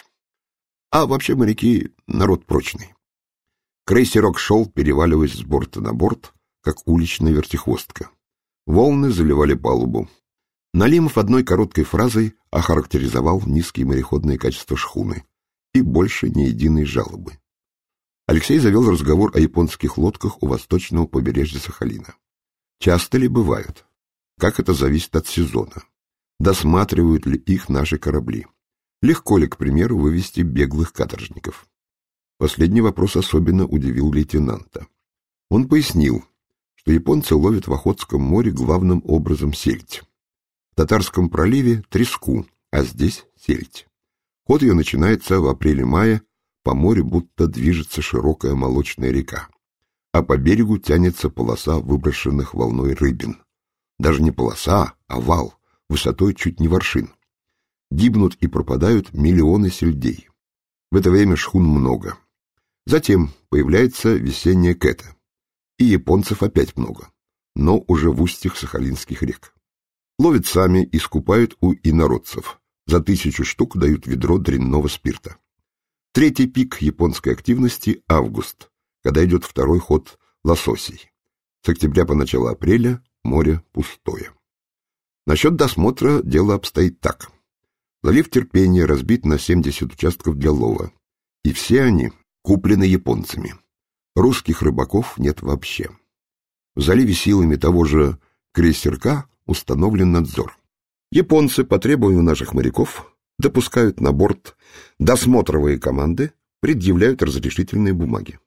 А вообще моряки — народ прочный». Крейсерок шел, переваливаясь с борта на борт, как уличная вертихвостка. Волны заливали палубу. Налимов одной короткой фразой охарактеризовал низкие мореходные качества шхуны и больше ни единой жалобы. Алексей завел разговор о японских лодках у восточного побережья Сахалина. Часто ли бывают? Как это зависит от сезона? Досматривают ли их наши корабли? Легко ли, к примеру, вывести беглых каторжников? Последний вопрос особенно удивил лейтенанта. Он пояснил, что японцы ловят в Охотском море главным образом сельдь. В Татарском проливе — треску, а здесь — сельдь. Ход ее начинается в апреле-мае, по морю будто движется широкая молочная река, а по берегу тянется полоса выброшенных волной рыбин. Даже не полоса, а вал, высотой чуть не в аршин. Гибнут и пропадают миллионы сельдей. В это время шхун много. Затем появляется весенняя кэта. И японцев опять много, но уже в устьях сахалинских рек. Ловят сами и скупают у инородцев. За 1000 штук дают ведро дрянного спирта. Третий пик японской активности — август, когда идет второй ход лососей. С октября по начало апреля море пустое. Насчет досмотра дело обстоит так. Залив Терпения разбит на 70 участков для лова, и все они куплены японцами. Русских рыбаков нет вообще. В заливе силами того же крейсерка установлен надзор. Японцы по требованию наших моряков допускают на борт досмотровые команды, предъявляют разрешительные бумаги.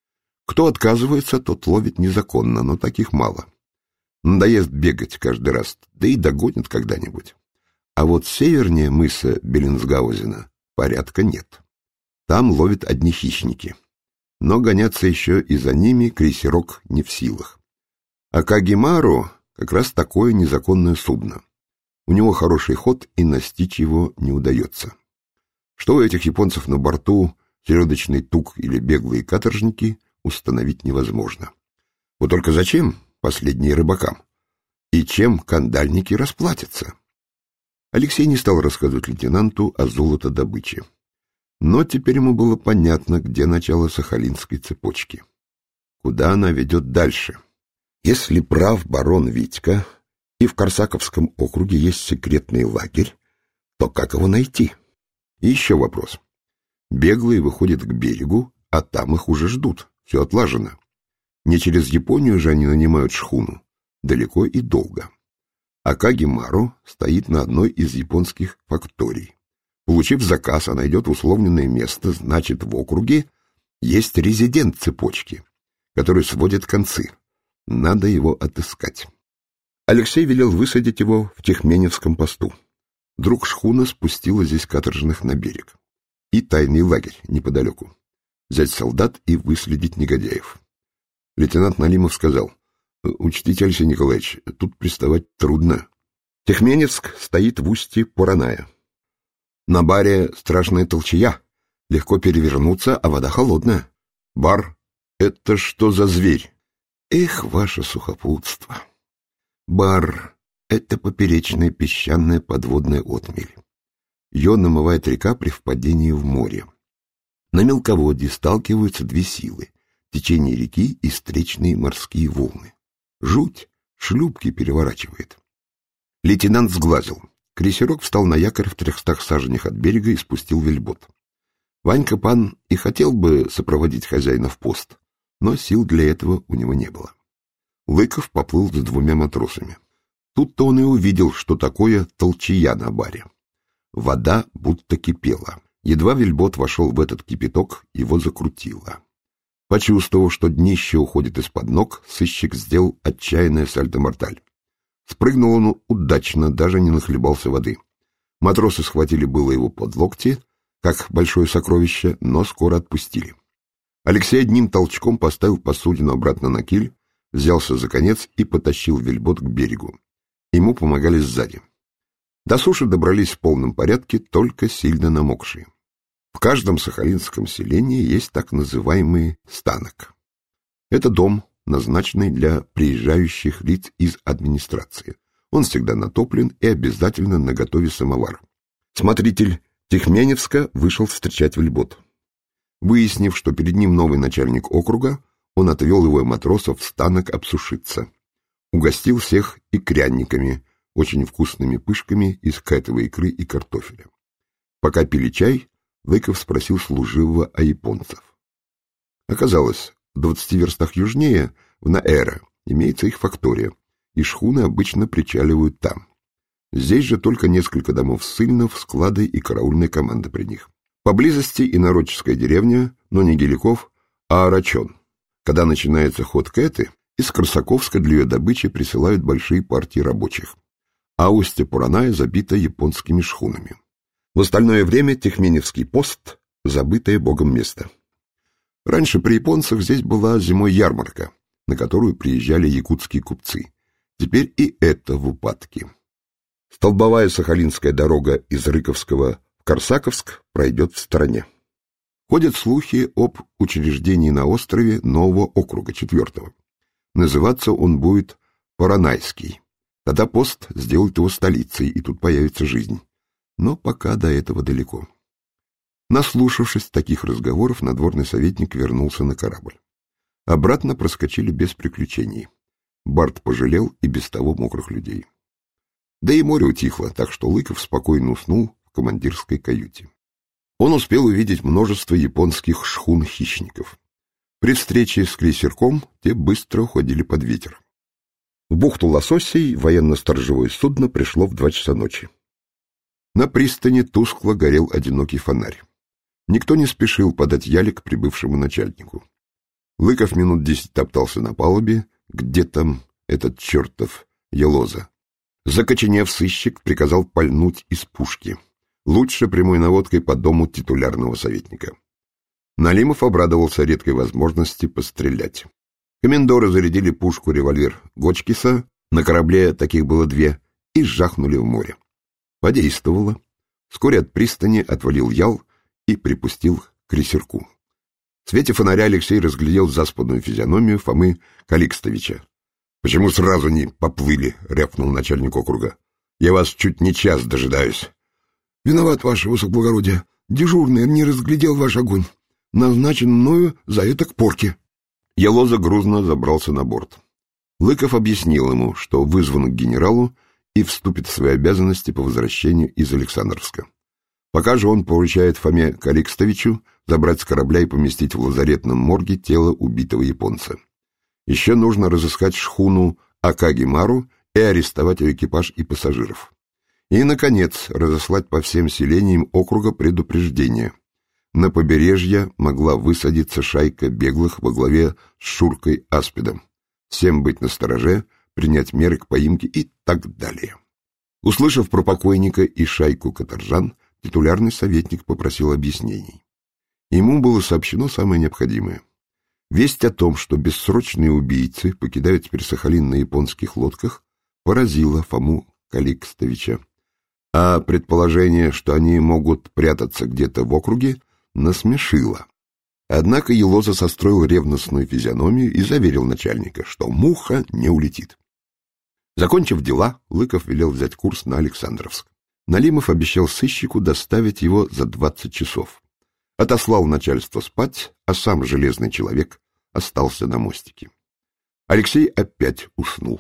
Кто отказывается, тот ловит незаконно, но таких мало. Надоест бегать каждый раз, да и догонят когда-нибудь. А вот севернее мыса Беллинсгаузена порядка нет. Там ловят одни хищники. Но гоняться еще и за ними крейсерок не в силах. А Кагимару как раз такое незаконное судно. У него хороший ход, и настичь его не удается. Что у этих японцев на борту, селедочный тук или беглые каторжники, установить невозможно. Вот только зачем последние рыбакам? И чем кандальники расплатятся? Алексей не стал рассказывать лейтенанту о золотодобыче. Но теперь ему было понятно, где начало сахалинской цепочки. Куда она ведет дальше? Если прав барон Витька, и в Корсаковском округе есть секретный лагерь, то как его найти? И еще вопрос. Беглые выходят к берегу, а там их уже ждут. Все отлажено. Не через Японию же они нанимают шхуну. Далеко и долго. А Кагимару стоит на одной из японских факторий. Получив заказ, она идет в условленное место, значит, в округе есть резидент цепочки, который сводит концы. Надо его отыскать. Алексей велел высадить его в Тихменевском посту. Вдруг шхуна спустила здесь каторжных на берег. И тайный лагерь неподалеку. Взять солдат и выследить негодяев. Лейтенант Налимов сказал: «Учтите, Алексей Николаевич, тут приставать трудно. Тихменевск стоит в устье Пораная. На баре страшная толчая. Легко перевернуться, а вода холодная. Бар — это что за зверь? Эх, ваше сухопутство! Бар — это поперечная песчаная подводная отмель. Ее намывает река при впадении в море. На мелководье сталкиваются две силы — течение реки и встречные морские волны. Жуть, шлюпки переворачивает. Лейтенант сглазил. Крейсерок встал на якорь в 300 саженях от берега и спустил вельбот. Ванька пан и хотел бы сопроводить хозяина в пост, но сил для этого у него не было. Лыков поплыл с двумя матросами. Тут-то он и увидел, что такое толчья на баре. Вода будто кипела. Едва вельбот вошел в этот кипяток, его закрутило. Почувствовав, что днище уходит из-под ног, сыщик сделал отчаянное сальто-морталь. Спрыгнул он удачно, даже не нахлебался воды. Матросы схватили было его под локти, как большое сокровище, но скоро отпустили. Алексей одним толчком поставил посудину обратно на киль, взялся за конец и потащил вельбот к берегу. Ему помогали сзади. До суши добрались в полном порядке, только сильно намокшие. В каждом сахалинском селении есть так называемый станок. Это дом, назначенный для приезжающих лиц из администрации. Он всегда натоплен и обязательно наготове самовар. Смотритель Тихменевска вышел встречать вельбот. Выяснив, что перед ним новый начальник округа, он отвел его и матросов в станок обсушиться. Угостил всех икрянниками, очень вкусными пышками из кайтовой икры и картофеля. Пока пили чай, Лыков спросил служивого о японцев. Оказалось, в 20 верстах южнее, в Наэра, имеется их фактория, и шхуны обычно причаливают там. Здесь же только несколько домов ссыльнов, склады и караульная команда при них. Поблизости инородческая деревня, но не Геликов, а Арачон. Когда начинается ход Кэты, из Корсаковска для ее добычи присылают большие партии рабочих, а устье Пураная забито японскими шхунами. В остальное время Тихменевский пост — забытое богом место. Раньше при японцах здесь была зимой ярмарка, на которую приезжали якутские купцы. Теперь и это в упадке. Столбовая Сахалинская дорога из Рыковского в Корсаковск пройдет в стороне. Ходят слухи об учреждении на острове нового округа, 4-го. Называться он будет Поранайский. Тогда пост сделает его столицей, и тут появится жизнь. Но пока до этого далеко. Наслушавшись таких разговоров, надворный советник вернулся на корабль. Обратно проскочили без приключений. Барт пожалел и без того мокрых людей. Да и море утихло, так что Лыков спокойно уснул в командирской каюте. Он успел увидеть множество японских шхун-хищников. При встрече с крейсерком те быстро уходили под ветер. В бухту Лососей военно-сторожевое судно пришло в 2 часа ночи. На пристани тускло горел одинокий фонарь. Никто не спешил подать ялик прибывшему начальнику. Лыков минут 10 топтался на палубе, где там этот чертов Елоза. Закоченев, сыщик приказал пальнуть из пушки. Лучше прямой наводкой по дому титулярного советника. Налимов обрадовался редкой возможности пострелять. Комендоры зарядили пушку-револьвер Гочкиса, на корабле таких было 2, и жахнули в море. Подействовало. Вскоре от пристани отвалил ял и припустил к крейсерку. В свете фонаря Алексей разглядел заспанную физиономию Фомы Каликстовича. — Почему сразу не поплыли? — рявкнул начальник округа. — Я вас чуть не час дожидаюсь. — Виноват, ваше высокоблагородие. Дежурный не разглядел ваш огонь. Назначен мною за это к порке. Елоза грузно забрался на борт. Лыков объяснил ему, что вызван к генералу и вступит в свои обязанности по возвращению из Александровска. Пока же он поручает Фоме Каликстовичу забрать с корабля и поместить в лазаретном морге тело убитого японца. Еще нужно разыскать шхуну Акаги-Мару и арестовать ее экипаж и пассажиров. И, наконец, разослать по всем селениям округа предупреждение. На побережье могла высадиться шайка беглых во главе с Шуркой Аспидом. Всем быть настороже, принять меры к поимке и так далее. Услышав про покойника и шайку каторжан, титулярный советник попросил объяснений. Ему было сообщено самое необходимое. Весть о том, что бессрочные убийцы покидают теперь Сахалин на японских лодках, поразила Фому Каликстовича. А предположение, что они могут прятаться где-то в округе, насмешило. Однако Елоза состроил ревностную физиономию и заверил начальника, что муха не улетит. Закончив дела, Лыков велел взять курс на Александровск. Налимов обещал сыщику доставить его за 20 часов. Отослал начальство спать, а сам железный человек остался на мостике. Алексей опять уснул.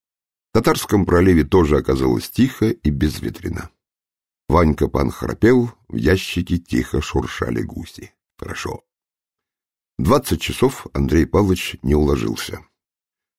В Татарском проливе тоже оказалось тихо и безветренно. Ванька-пан храпел, в ящике тихо шуршали гуси. Хорошо. 20 часов Андрей Павлович не уложился.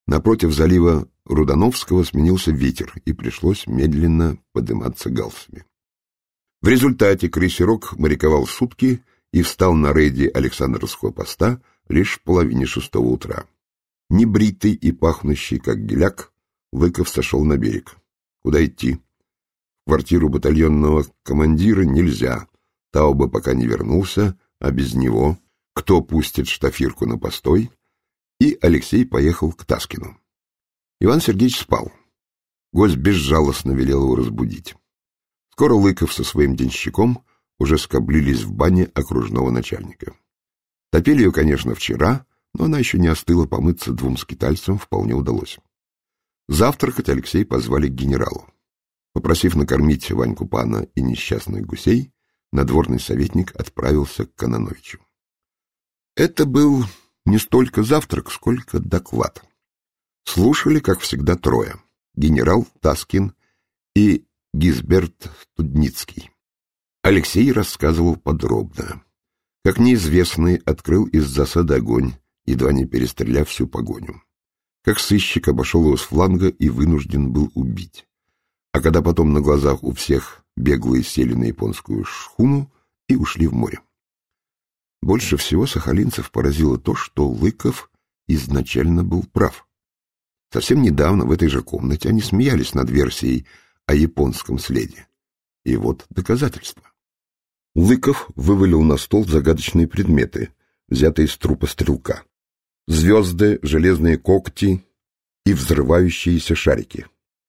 Напротив залива Рудановского сменился ветер, и пришлось медленно подниматься галсами. В результате крейсерок морековал сутки и встал на рейде Александровского поста лишь в половине 6 утра. Небритый и пахнущий, как геляк, Лыков сошел на берег. Куда идти? В квартиру батальонного командира нельзя. Таубе пока не вернулся, а без него кто пустит штафирку на постой? И Алексей поехал к Таскину. Иван Сергеевич спал. Гость безжалостно велел его разбудить. Скоро Лыков со своим денщиком уже скоблились в бане окружного начальника. Топили ее, конечно, вчера, но она еще не остыла, помыться 2 скитальцам вполне удалось. Завтракать Алексей позвали к генералу. Попросив накормить Ваньку Пана и несчастных гусей, надворный советник отправился к Кононовичу. Это был не столько завтрак, сколько доклад. Слушали, как всегда, трое: генерал, Таскин и Гизберт Студницкий. Алексей рассказывал подробно. Как неизвестный открыл из засады огонь, едва не перестреляв всю погоню. Как сыщик обошел его с фланга и вынужден был убить. А когда потом на глазах у всех беглые сели на японскую шхуну и ушли в море. Больше всего сахалинцев поразило то, что Лыков изначально был прав. Совсем недавно в этой же комнате они смеялись над версией о японском следе. И вот доказательства. Лыков вывалил на стол загадочные предметы, взятые из трупа стрелка. Звезды, железные когти и взрывающиеся шарики.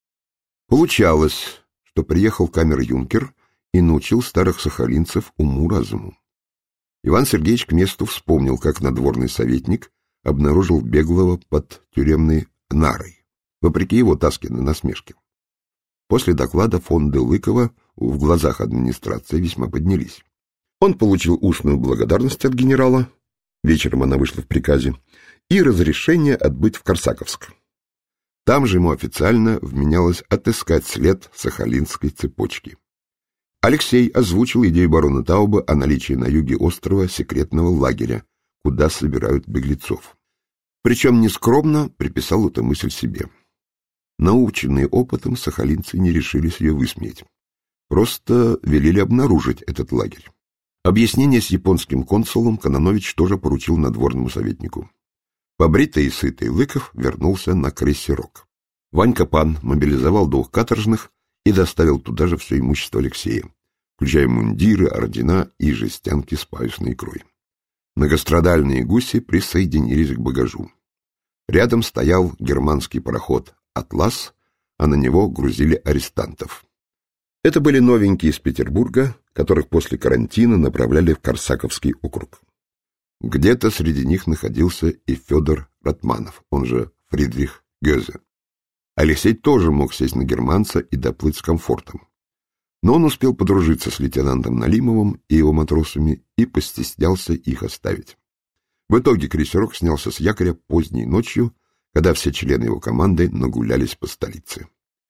Получалось, что приехал камер-юнкер и научил старых сахалинцев уму-разуму. Иван Сергеевич к месту вспомнил, как надворный советник обнаружил беглого под тюремной нарой, вопреки его Таскиной насмешке. После доклада фонды Лыкова в глазах администрации весьма поднялись. Он получил устную благодарность от генерала, вечером она вышла в приказе, и разрешение отбыть в Корсаковск. Там же ему официально вменялось отыскать след сахалинской цепочки. Алексей озвучил идею барона Таубе о наличии на юге острова секретного лагеря, куда собирают беглецов. Причем нескромно приписал эту мысль себе. Наученные опытом, сахалинцы не решились ее высмеять. Просто велели обнаружить этот лагерь. Объяснение с японским консулом Кононович тоже поручил надворному советнику. Побритый и сытый Лыков вернулся на крейсерок. Ванька Пан мобилизовал 2 каторжных и доставил туда же все имущество Алексея, включая мундиры, ордена и жестянки с паюсной икрой. Многострадальные гуси присоединились к багажу. Рядом стоял германский пароход «Атлас», а на него грузили арестантов. Это были новенькие из Петербурга, которых после карантина направляли в Корсаковский округ. Где-то среди них находился и Федор Ратманов, он же Фридрих Гёзе. Алексей тоже мог сесть на германца и доплыть с комфортом. Но он успел подружиться с лейтенантом Налимовым и его матросами и постеснялся их оставить. В итоге крейсерок снялся с якоря поздней ночью, когда все члены его команды нагулялись по столице.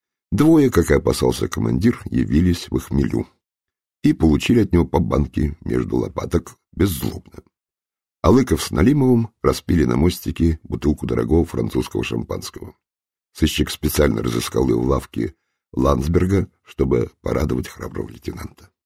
2, как и опасался командир, явились в хмелю и получили от него по банке между лопаток беззлобно. А Лыков с Налимовым распили на мостике бутылку дорогого французского шампанского. Сыщик специально разыскал ее в лавке Ландсберга, чтобы порадовать храброго лейтенанта.